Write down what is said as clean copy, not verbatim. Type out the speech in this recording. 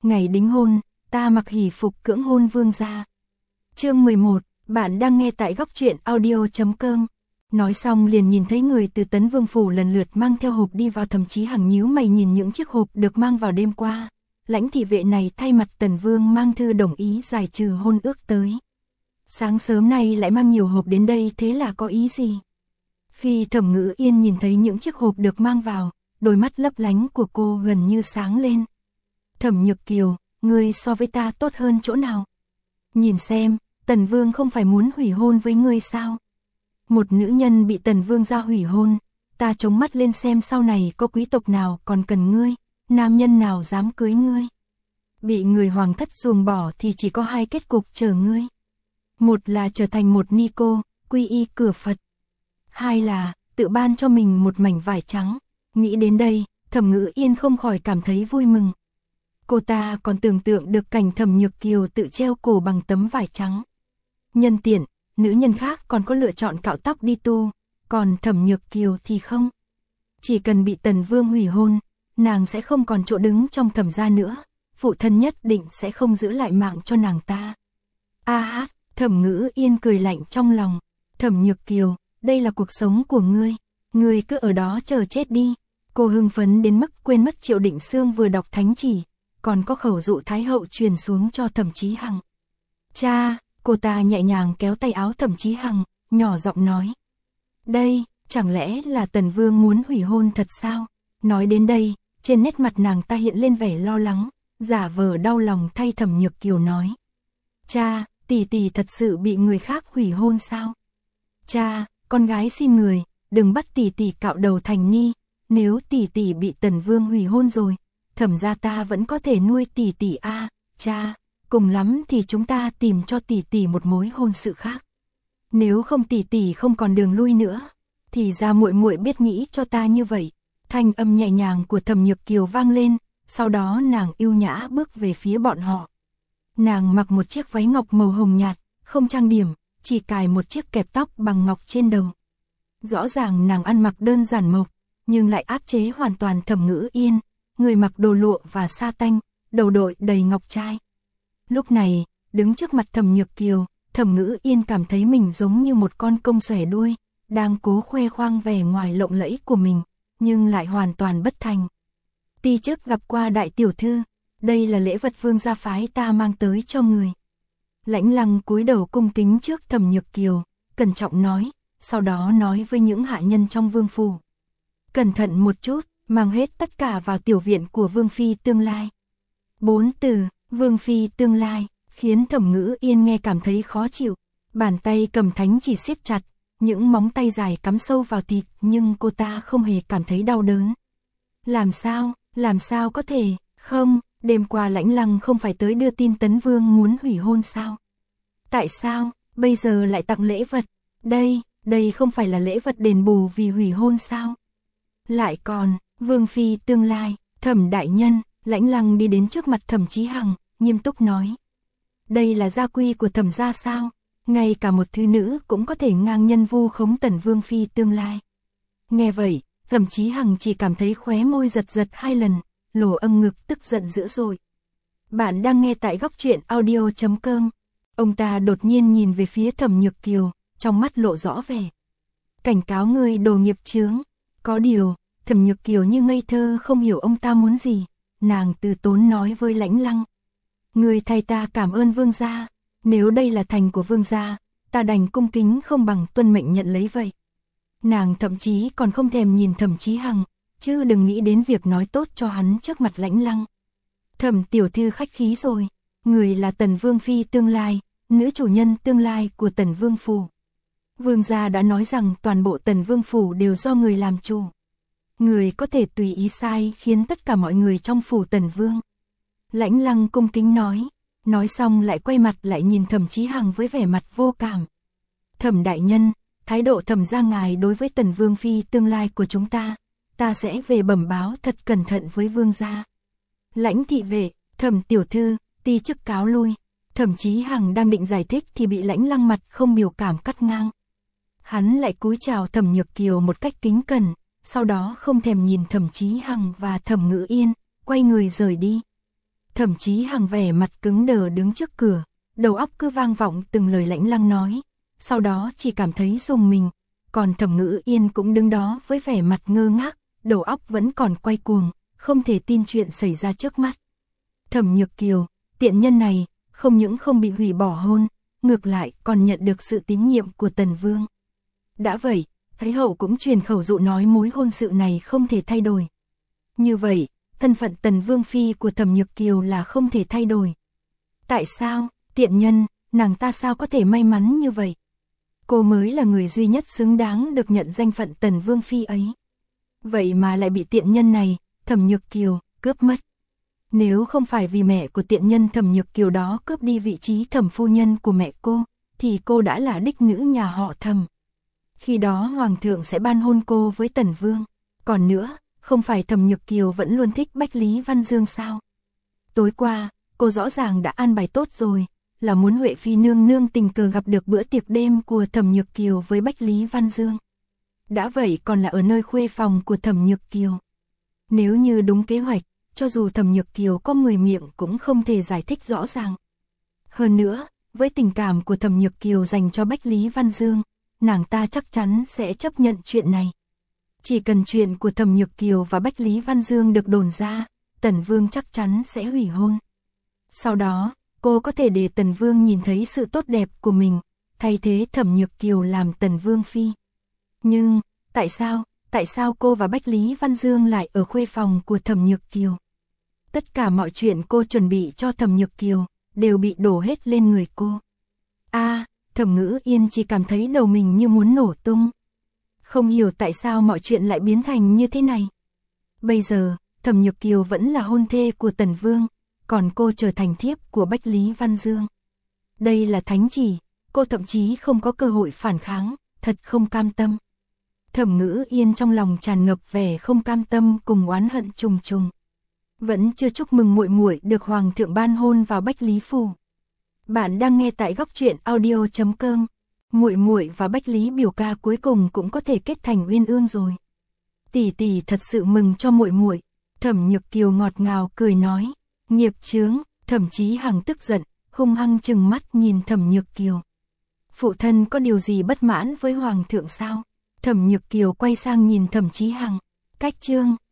ngày đính hôn, ta mặc hỷ phục cưỡng hôn vương gia. Chương 11, bạn đang nghe tại góc truyện audio.com. Nói xong liền nhìn thấy người từ Tấn Vương phủ lần lượt mang theo hộp đi vào, thậm chí Hằng nhíu mày nhìn những chiếc hộp được mang vào đêm qua. Lãnh thị vệ này thay mặt Tần Vương mang thư đồng ý giải trừ hôn ước tới. Sáng sớm nay lại mang nhiều hộp đến đây, thế là có ý gì? Khi Thẩm Ngữ Yên nhìn thấy những chiếc hộp được mang vào, đôi mắt lấp lánh của cô gần như sáng lên. Thẩm Nhược Kiều, ngươi so với ta tốt hơn chỗ nào? Nhìn xem, Tần Vương không phải muốn hủy hôn với ngươi sao? Một nữ nhân bị Tần Vương gia hủy hôn, ta chống mắt lên xem sau này có quý tộc nào còn cần ngươi, nam nhân nào dám cưới ngươi. Bị người hoàng thất ruồng bỏ thì chỉ có hai kết cục chờ ngươi. Một là trở thành một ni cô, quy y cửa Phật. Hai là tự ban cho mình một mảnh vải trắng. Nghĩ đến đây, Thẩm Ngữ Yên không khỏi cảm thấy vui mừng. Cô ta còn tưởng tượng được cảnh Thẩm Nhược Kiều tự treo cổ bằng tấm vải trắng. Nhân tiện, nữ nhân khác còn có lựa chọn cạo tóc đi tu, còn Thẩm Nhược Kiều thì không. Chỉ cần bị Tần Vương hủy hôn, nàng sẽ không còn chỗ đứng trong Thẩm gia nữa, phụ thân nhất định sẽ không giữ lại mạng cho nàng ta. Thẩm Ngữ Yên cười lạnh trong lòng. Thẩm Nhược Kiều, đây là cuộc sống của ngươi cứ ở đó chờ chết đi. Cô hưng phấn đến mức quên mất Triệu Định Xương vừa đọc thánh chỉ, còn có khẩu dụ Thái hậu truyền xuống cho Thẩm Chí Hằng. Cha, cô ta nhẹ nhàng kéo tay áo Thẩm Chí Hằng, nhỏ giọng nói. Đây, chẳng lẽ là Tần Vương muốn hủy hôn thật sao? Nói đến đây, trên nét mặt nàng ta hiện lên vẻ lo lắng, giả vờ đau lòng thay Thẩm Nhược Kiều nói. Cha, tỷ thật sự bị người khác hủy hôn sao? Cha, con gái xin người, đừng bắt tỷ cạo đầu thành ni, nếu tỷ bị Tần Vương hủy hôn rồi, Thẩm gia ta vẫn có thể nuôi tỷ a, cha, cùng lắm thì chúng ta tìm cho tỷ một mối hôn sự khác. Nếu không tỷ không còn đường lui nữa, thì ra muội biết nghĩ cho ta như vậy. Thanh âm nhẹ nhàng của Thẩm Nhược Kiều vang lên, sau đó nàng ưu nhã bước về phía bọn họ. Nàng mặc một chiếc váy ngọc màu hồng nhạt, không trang điểm, chỉ cài một chiếc kẹp tóc bằng ngọc trên đầu. Rõ ràng nàng ăn mặc đơn giản mộc, nhưng lại áp chế hoàn toàn Thẩm Ngữ Yên, người mặc đồ lụa và sa tanh, đầu đội đầy ngọc trai. Lúc này, đứng trước mặt Thẩm Nhược Kiều, Thẩm Ngữ Yên cảm thấy mình giống như một con công xòe đuôi, đang cố khoe khoang vẻ ngoài lộng lẫy của mình, nhưng lại hoàn toàn bất thành. Ti chức gặp qua đại tiểu thư, đây là lễ vật Vương gia phái ta mang tới cho người. Lãnh Lăng cúi đầu cung kính trước Thẩm Nhược Kiều, cẩn trọng nói, sau đó nói với những hạ nhân trong vương phủ. Cẩn thận một chút, mang hết tất cả vào tiểu viện của Vương phi tương lai. 4 từ, Vương phi tương lai, khiến Thẩm Ngữ Yên nghe cảm thấy khó chịu. Bàn tay cầm thánh chỉ siết chặt, những móng tay dài cắm sâu vào thịt, nhưng cô ta không hề cảm thấy đau đớn. Làm sao có thể, không, đêm qua Lãnh Lăng không phải tới đưa tin Tấn Vương muốn hủy hôn sao? Tại sao, bây giờ lại tặng lễ vật? Đây không phải là lễ vật đền bù vì hủy hôn sao? Lại còn, Vương phi tương lai, Thẩm đại nhân, Lãnh Lăng đi đến trước mặt Thẩm Chí Hằng, nghiêm túc nói. Đây là gia quy của Thẩm gia sao? Ngay cả một thư nữ cũng có thể ngang nhân vu khống Tần Vương phi tương lai. Nghe vậy, Thẩm Chí Hằng chỉ cảm thấy khóe môi giật 2 lần, lồ âm ngực tức giận dữ dội. Bạn đang nghe tại góc truyện audio.com. Ông ta đột nhiên nhìn về phía Thẩm Nhược Kiều, trong mắt lộ rõ vẻ. Cảnh cáo ngươi đồ nghiệp chướng. Có điều, Thẩm Nhược Kiều như ngây thơ không hiểu ông ta muốn gì. Nàng từ tốn nói với Lãnh Lăng. Ngươi thay ta cảm ơn Vương gia. Nếu đây là thành của Vương gia, ta đành cung kính không bằng tuân mệnh nhận lấy vậy. Nàng thậm chí còn không thèm nhìn Thẩm Chí Hằng, chứ đừng nghĩ đến việc nói tốt cho hắn trước mặt Lãnh Lăng. Thẩm tiểu thư khách khí rồi, người là Tần Vương phi tương lai, nữ chủ nhân tương lai của Tần Vương phủ. Vương gia đã nói rằng toàn bộ Tần Vương phủ đều do người làm chủ. Người có thể tùy ý sai khiến tất cả mọi người trong phủ Tần Vương. Lãnh Lăng cung kính nói xong lại quay mặt lại nhìn Thẩm Chí Hằng với vẻ mặt vô cảm. Thẩm đại nhân, thái độ Thẩm gia ngài đối với Tần Vương phi tương lai của chúng ta sẽ về bẩm báo thật cẩn thận với Vương gia. Lãnh thị vệ, Thẩm tiểu thư, ti chức cáo lui. Thẩm Chí Hằng đang định giải thích thì bị Lãnh Lăng mặt không biểu cảm cắt ngang. Hắn lại cúi chào Thẩm Nhược Kiều một cách kính cẩn, sau đó không thèm nhìn Thẩm Chí Hằng và Thẩm Ngữ Yên, quay người rời đi. Thẩm Chí Hằng vẻ mặt cứng đờ đứng trước cửa, đầu óc cứ vang vọng từng lời lãnh lăng nói, sau đó chỉ cảm thấy rùng mình, còn Thẩm Ngữ Yên cũng đứng đó với vẻ mặt ngơ ngác, đầu óc vẫn còn quay cuồng, không thể tin chuyện xảy ra trước mắt. Thẩm Nhược Kiều, tiện nhân này, không những không bị hủy bỏ hôn, ngược lại còn nhận được sự tín nhiệm của Tần Vương. Đã vậy, Thái hậu cũng truyền khẩu dụ nói mối hôn sự này không thể thay đổi. Như vậy, thân phận Tần Vương phi của Thẩm Nhược Kiều là không thể thay đổi. Tại sao, tiện nhân, nàng ta sao có thể may mắn như vậy? Cô mới là người duy nhất xứng đáng được nhận danh phận Tần Vương phi ấy. Vậy mà lại bị tiện nhân này, Thẩm Nhược Kiều, cướp mất. Nếu không phải vì mẹ của tiện nhân Thẩm Nhược Kiều đó cướp đi vị trí thẩm phu nhân của mẹ cô, thì cô đã là đích nữ nhà họ Thẩm. Khi đó Hoàng thượng sẽ ban hôn cô với Tần Vương. Còn nữa, không phải Thẩm Nhược Kiều vẫn luôn thích Bách Lý Văn Dương sao? Tối qua, cô rõ ràng đã an bài tốt rồi, là muốn Huệ Phi nương nương tình cờ gặp được bữa tiệc đêm của Thẩm Nhược Kiều với Bách Lý Văn Dương. Đã vậy còn là ở nơi khuê phòng của Thẩm Nhược Kiều. Nếu như đúng kế hoạch, cho dù Thẩm Nhược Kiều có 10 miệng cũng không thể giải thích rõ ràng. Hơn nữa, với tình cảm của Thẩm Nhược Kiều dành cho Bách Lý Văn Dương, nàng ta chắc chắn sẽ chấp nhận chuyện này. Chỉ cần chuyện của Thẩm Nhược Kiều và Bách Lý Văn Dương được đồn ra, Tần Vương chắc chắn sẽ hủy hôn. Sau đó, cô có thể để Tần Vương nhìn thấy sự tốt đẹp của mình, thay thế Thẩm Nhược Kiều làm Tần Vương phi. Nhưng, tại sao cô và Bách Lý Văn Dương lại ở khuê phòng của Thẩm Nhược Kiều? Tất cả mọi chuyện cô chuẩn bị cho Thẩm Nhược Kiều, đều bị đổ hết lên người cô. Thẩm Ngữ Yên chỉ cảm thấy đầu mình như muốn nổ tung. Không hiểu tại sao mọi chuyện lại biến thành như thế này. Bây giờ, Thẩm Nhược Kiều vẫn là hôn thê của Tần Vương, còn cô trở thành thiếp của Bách Lý Văn Dương. Đây là thánh chỉ, cô thậm chí không có cơ hội phản kháng, thật không cam tâm. Thẩm Ngữ Yên trong lòng tràn ngập vẻ không cam tâm cùng oán hận trùng trùng. Vẫn chưa chúc mừng muội muội được Hoàng thượng ban hôn vào Bách Lý phủ. Bạn đang nghe tại góc truyện audio.com. Muội muội và Bách Lý biểu ca cuối cùng cũng có thể kết thành uyên ương rồi. Tỷ tỷ thật sự mừng cho muội muội. Thẩm Nhược Kiều ngọt ngào cười nói. Nghiệp chướng. Thẩm Chí Hằng tức giận, hung hăng trừng mắt nhìn Thẩm Nhược Kiều. Phụ thân có điều gì bất mãn với Hoàng thượng sao? Thẩm Nhược Kiều quay sang nhìn Thẩm Chí Hằng. Cách chương.